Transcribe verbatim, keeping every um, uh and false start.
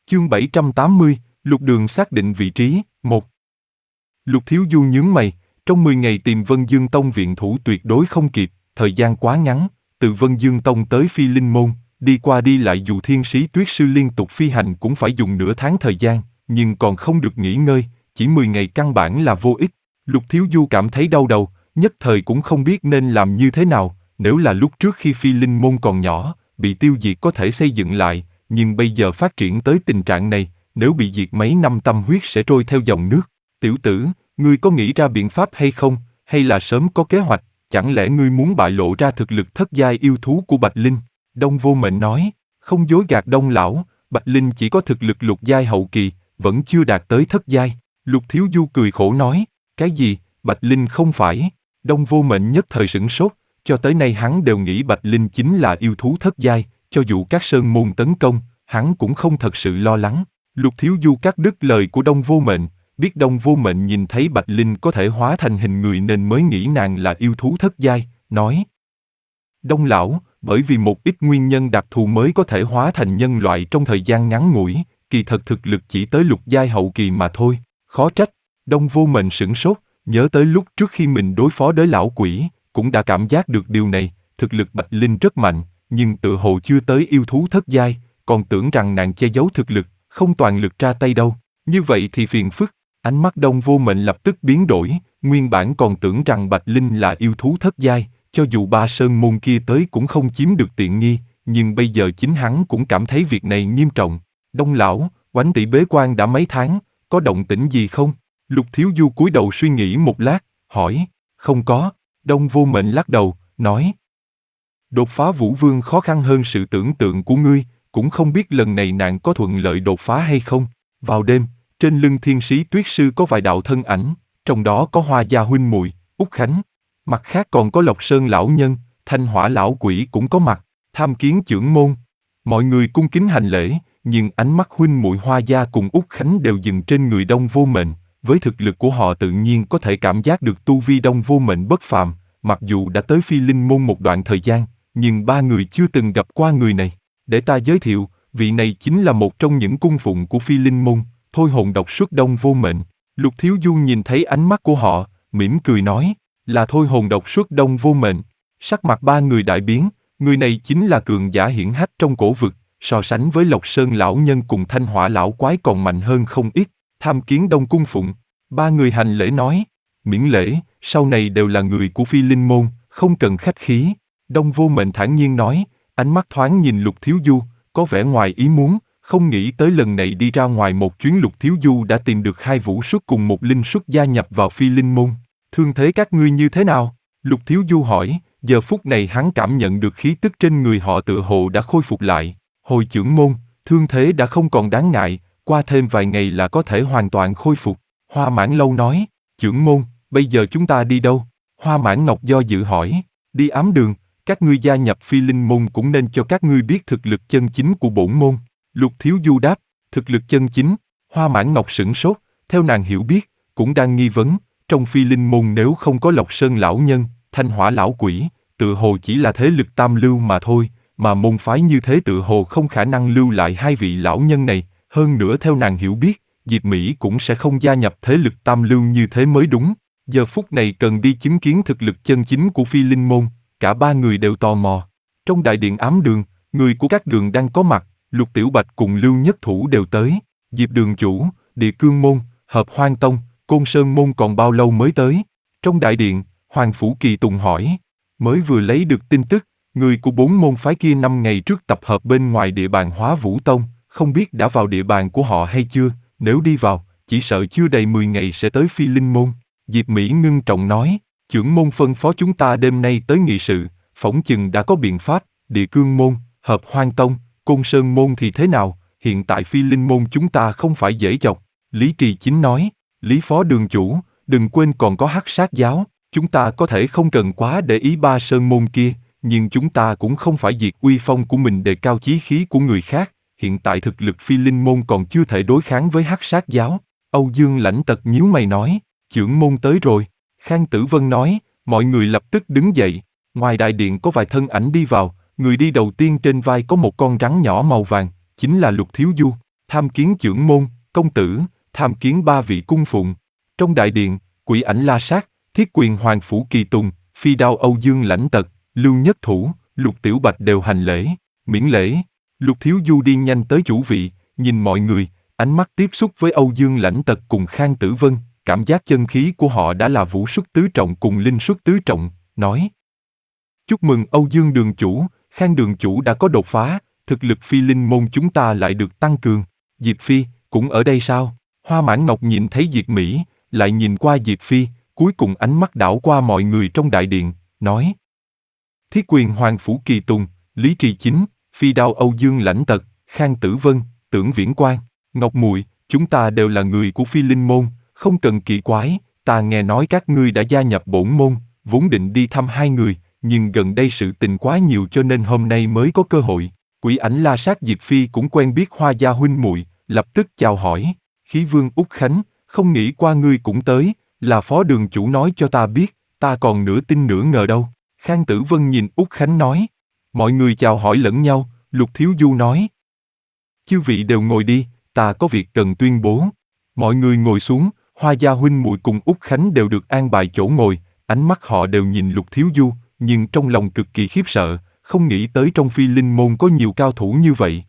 Chương bảy trăm tám mươi, Lục Đường xác định vị trí, một. Lục Thiếu Du nhướng mày, trong mười ngày tìm Vân Dương Tông viện thủ tuyệt đối không kịp, thời gian quá ngắn, từ Vân Dương Tông tới Phi Linh Môn, đi qua đi lại dù thiên sĩ tuyết sư liên tục phi hành cũng phải dùng nửa tháng thời gian, nhưng còn không được nghỉ ngơi, chỉ mười ngày căn bản là vô ích. Lục Thiếu Du cảm thấy đau đầu, nhất thời cũng không biết nên làm như thế nào, nếu là lúc trước khi Phi Linh Môn còn nhỏ, bị tiêu diệt có thể xây dựng lại, nhưng bây giờ phát triển tới tình trạng này, nếu bị diệt mấy năm tâm huyết sẽ trôi theo dòng nước. Tiểu tử, ngươi có nghĩ ra biện pháp hay không, hay là sớm có kế hoạch, chẳng lẽ ngươi muốn bại lộ ra thực lực thất giai yêu thú của Bạch Linh? Đông Vô Mệnh nói, không dối gạt Đông lão, Bạch Linh chỉ có thực lực lục giai hậu kỳ, vẫn chưa đạt tới thất giai. Lục Thiếu Du cười khổ nói, cái gì, Bạch Linh không phải? Đông Vô Mệnh nhất thời sửng sốt, cho tới nay hắn đều nghĩ Bạch Linh chính là yêu thú thất giai, cho dù các sơn môn tấn công, hắn cũng không thật sự lo lắng. Lục Thiếu Du cắt đứt lời của Đông Vô Mệnh, biết Đông Vô Mệnh nhìn thấy Bạch Linh có thể hóa thành hình người nên mới nghĩ nàng là yêu thú thất giai, nói. Đông lão, bởi vì một ít nguyên nhân đặc thù mới có thể hóa thành nhân loại trong thời gian ngắn ngủi, kỳ thật thực lực chỉ tới lục giai hậu kỳ mà thôi, khó trách. Đông Vô Mệnh sửng sốt, nhớ tới lúc trước khi mình đối phó đới lão quỷ, cũng đã cảm giác được điều này, thực lực Bạch Linh rất mạnh, nhưng tự hồ chưa tới yêu thú thất giai, còn tưởng rằng nàng che giấu thực lực, không toàn lực ra tay đâu, như vậy thì phiền phức. Ánh mắt Đông Vô Mệnh lập tức biến đổi, nguyên bản còn tưởng rằng Bạch Linh là yêu thú thất giai, cho dù ba sơn môn kia tới cũng không chiếm được tiện nghi, nhưng bây giờ chính hắn cũng cảm thấy việc này nghiêm trọng. Đông lão, Oánh tỷ bế quan đã mấy tháng, có động tĩnh gì không? Lục Thiếu Du cúi đầu suy nghĩ một lát, hỏi, không có. Đông Vô Mệnh lắc đầu, nói, đột phá Vũ Vương khó khăn hơn sự tưởng tượng của ngươi, cũng không biết lần này nàng có thuận lợi đột phá hay không. Vào đêm, trên lưng thiên sĩ tuyết sư có vài đạo thân ảnh, trong đó có Hoa Gia huynh muội, Úc Khánh. Mặt khác còn có Lộc Sơn lão nhân, Thanh Hỏa lão quỷ cũng có mặt, tham kiến chưởng môn. Mọi người cung kính hành lễ, nhưng ánh mắt huynh muội Hoa Gia cùng Úc Khánh đều dừng trên người Đông Vô Mệnh. Với thực lực của họ tự nhiên có thể cảm giác được tu vi Đông Vô Mệnh bất phàm, mặc dù đã tới Phi Linh Môn một đoạn thời gian, nhưng ba người chưa từng gặp qua người này. Để ta giới thiệu, vị này chính là một trong những cung phụng của Phi Linh Môn, Thôi Hồn Độc Xuất Đông Vô Mệnh. Lục Thiếu Du nhìn thấy ánh mắt của họ, mỉm cười nói, là Thôi Hồn Độc Xuất Đông Vô Mệnh. Sắc mặt ba người đại biến, người này chính là cường giả hiển hách trong cổ vực, so sánh với Lộc Sơn lão nhân cùng Thanh Hỏa lão quái còn mạnh hơn không ít. Tham kiến Đông cung phụng. Ba người hành lễ nói, miễn lễ, sau này đều là người của Phi Linh Môn, không cần khách khí. Đông Vô Mệnh thản nhiên nói, ánh mắt thoáng nhìn Lục Thiếu Du, có vẻ ngoài ý muốn, không nghĩ tới lần này đi ra ngoài một chuyến Lục Thiếu Du đã tìm được hai vũ xuất cùng một linh xuất gia nhập vào Phi Linh Môn. Thương thế các ngươi như thế nào? Lục Thiếu Du hỏi, giờ phút này hắn cảm nhận được khí tức trên người họ tựa hồ đã khôi phục lại. Hồi chưởng môn, thương thế đã không còn đáng ngại, qua thêm vài ngày là có thể hoàn toàn khôi phục. Hoa Mãn Lâu nói, chưởng môn, bây giờ chúng ta đi đâu? Hoa Mãn Ngọc do dự hỏi, đi ám đường, các ngươi gia nhập Phi Linh Môn cũng nên cho các ngươi biết thực lực chân chính của bổn môn. Lục Thiếu Du đáp, thực lực chân chính. Hoa Mãn Ngọc sửng sốt, theo nàng hiểu biết, cũng đang nghi vấn, trong Phi Linh Môn nếu không có Lộc Sơn lão nhân, Thanh Hỏa lão quỷ, tự hồ chỉ là thế lực tam lưu mà thôi, mà môn phái như thế tự hồ không khả năng lưu lại hai vị lão nhân này. Hơn nữa theo nàng hiểu biết, Diệp Mỹ cũng sẽ không gia nhập thế lực tam lưu như thế mới đúng. Giờ phút này cần đi chứng kiến thực lực chân chính của Phi Linh Môn, cả ba người đều tò mò. Trong đại điện ám đường, người của các đường đang có mặt, Lục Tiểu Bạch cùng Lưu Nhất Thủ đều tới. Diệp đường chủ, Địa Cương Môn, Hợp Hoang Tông, Côn Sơn Môn còn bao lâu mới tới? Trong đại điện, Hoàng Phủ Kỳ Tùng hỏi. Mới vừa lấy được tin tức, người của bốn môn phái kia năm ngày trước tập hợp bên ngoài địa bàn Hóa Vũ Tông, không biết đã vào địa bàn của họ hay chưa, nếu đi vào, chỉ sợ chưa đầy mười ngày sẽ tới Phi Linh Môn. Diệp Mỹ ngưng trọng nói, chưởng môn phân phó chúng ta đêm nay tới nghị sự, phỏng chừng đã có biện pháp. Địa Cương Môn, Hợp Hoang Tông, Côn Sơn Môn thì thế nào, hiện tại Phi Linh Môn chúng ta không phải dễ chọc. Lý Trì Chính nói, Lý Phó đường chủ, đừng quên còn có Hắc Sát giáo, chúng ta có thể không cần quá để ý ba sơn môn kia, nhưng chúng ta cũng không phải diệt uy phong của mình để cao chí khí của người khác. Hiện tại thực lực Phi Linh Môn còn chưa thể đối kháng với Hắc Sát giáo. Âu Dương Lãnh Tật nhíu mày nói, chưởng môn tới rồi. Khang Tử Vân nói, mọi người lập tức đứng dậy. Ngoài đại điện có vài thân ảnh đi vào, người đi đầu tiên trên vai có một con rắn nhỏ màu vàng, chính là Lục Thiếu Du. tham kiến chưởng môn, công tử, tham kiến ba vị cung phụng. Trong đại điện, Quỷ Ảnh La Sát, Thiết Quyền Hoàng Phủ Kỳ Tùng, Phi Đao Âu Dương Lãnh Tật, Lưu Nhất Thủ, Lục Tiểu Bạch đều hành lễ, miễn lễ. Lục Thiếu Du đi nhanh tới chủ vị, nhìn mọi người, ánh mắt tiếp xúc với Âu Dương Lãnh Tật cùng Khang Tử Vân, cảm giác chân khí của họ đã là vũ xuất tứ trọng cùng linh xuất tứ trọng, nói: chúc mừng Âu Dương đường chủ, Khang đường chủ đã có đột phá, thực lực phi linh môn chúng ta lại được tăng cường. Diệp Phi, cũng ở đây sao? Hoa Mãn Ngọc nhìn thấy Diệp Mỹ, lại nhìn qua Diệp Phi, cuối cùng ánh mắt đảo qua mọi người trong đại điện, nói: Thiết Quyền Hoàng Phủ Kỳ Tùng, Lý Trì Chính, Phi Đao Âu Dương Lãnh Tật, Khang Tử Vân, Tưởng Viễn Quang, Ngọc Muội, chúng ta đều là người của phi linh môn, không cần kỳ quái, ta nghe nói các ngươi đã gia nhập bổn môn, vốn định đi thăm hai người, nhưng gần đây sự tình quá nhiều cho nên hôm nay mới có cơ hội. Quỷ Ảnh La Sát Diệp Phi cũng quen biết Hoa gia huynh muội, lập tức chào hỏi: Khí Vương Úc Khánh, không nghĩ qua ngươi cũng tới, là phó đường chủ nói cho ta biết, ta còn nửa tin nửa ngờ đâu. Khang Tử Vân nhìn Úc Khánh nói. Mọi người chào hỏi lẫn nhau, Lục Thiếu Du nói: chư vị đều ngồi đi, ta có việc cần tuyên bố. Mọi người ngồi xuống, Hoa gia huynh muội cùng Úc Khánh đều được an bài chỗ ngồi, ánh mắt họ đều nhìn Lục Thiếu Du, nhưng trong lòng cực kỳ khiếp sợ, không nghĩ tới trong phi linh môn có nhiều cao thủ như vậy.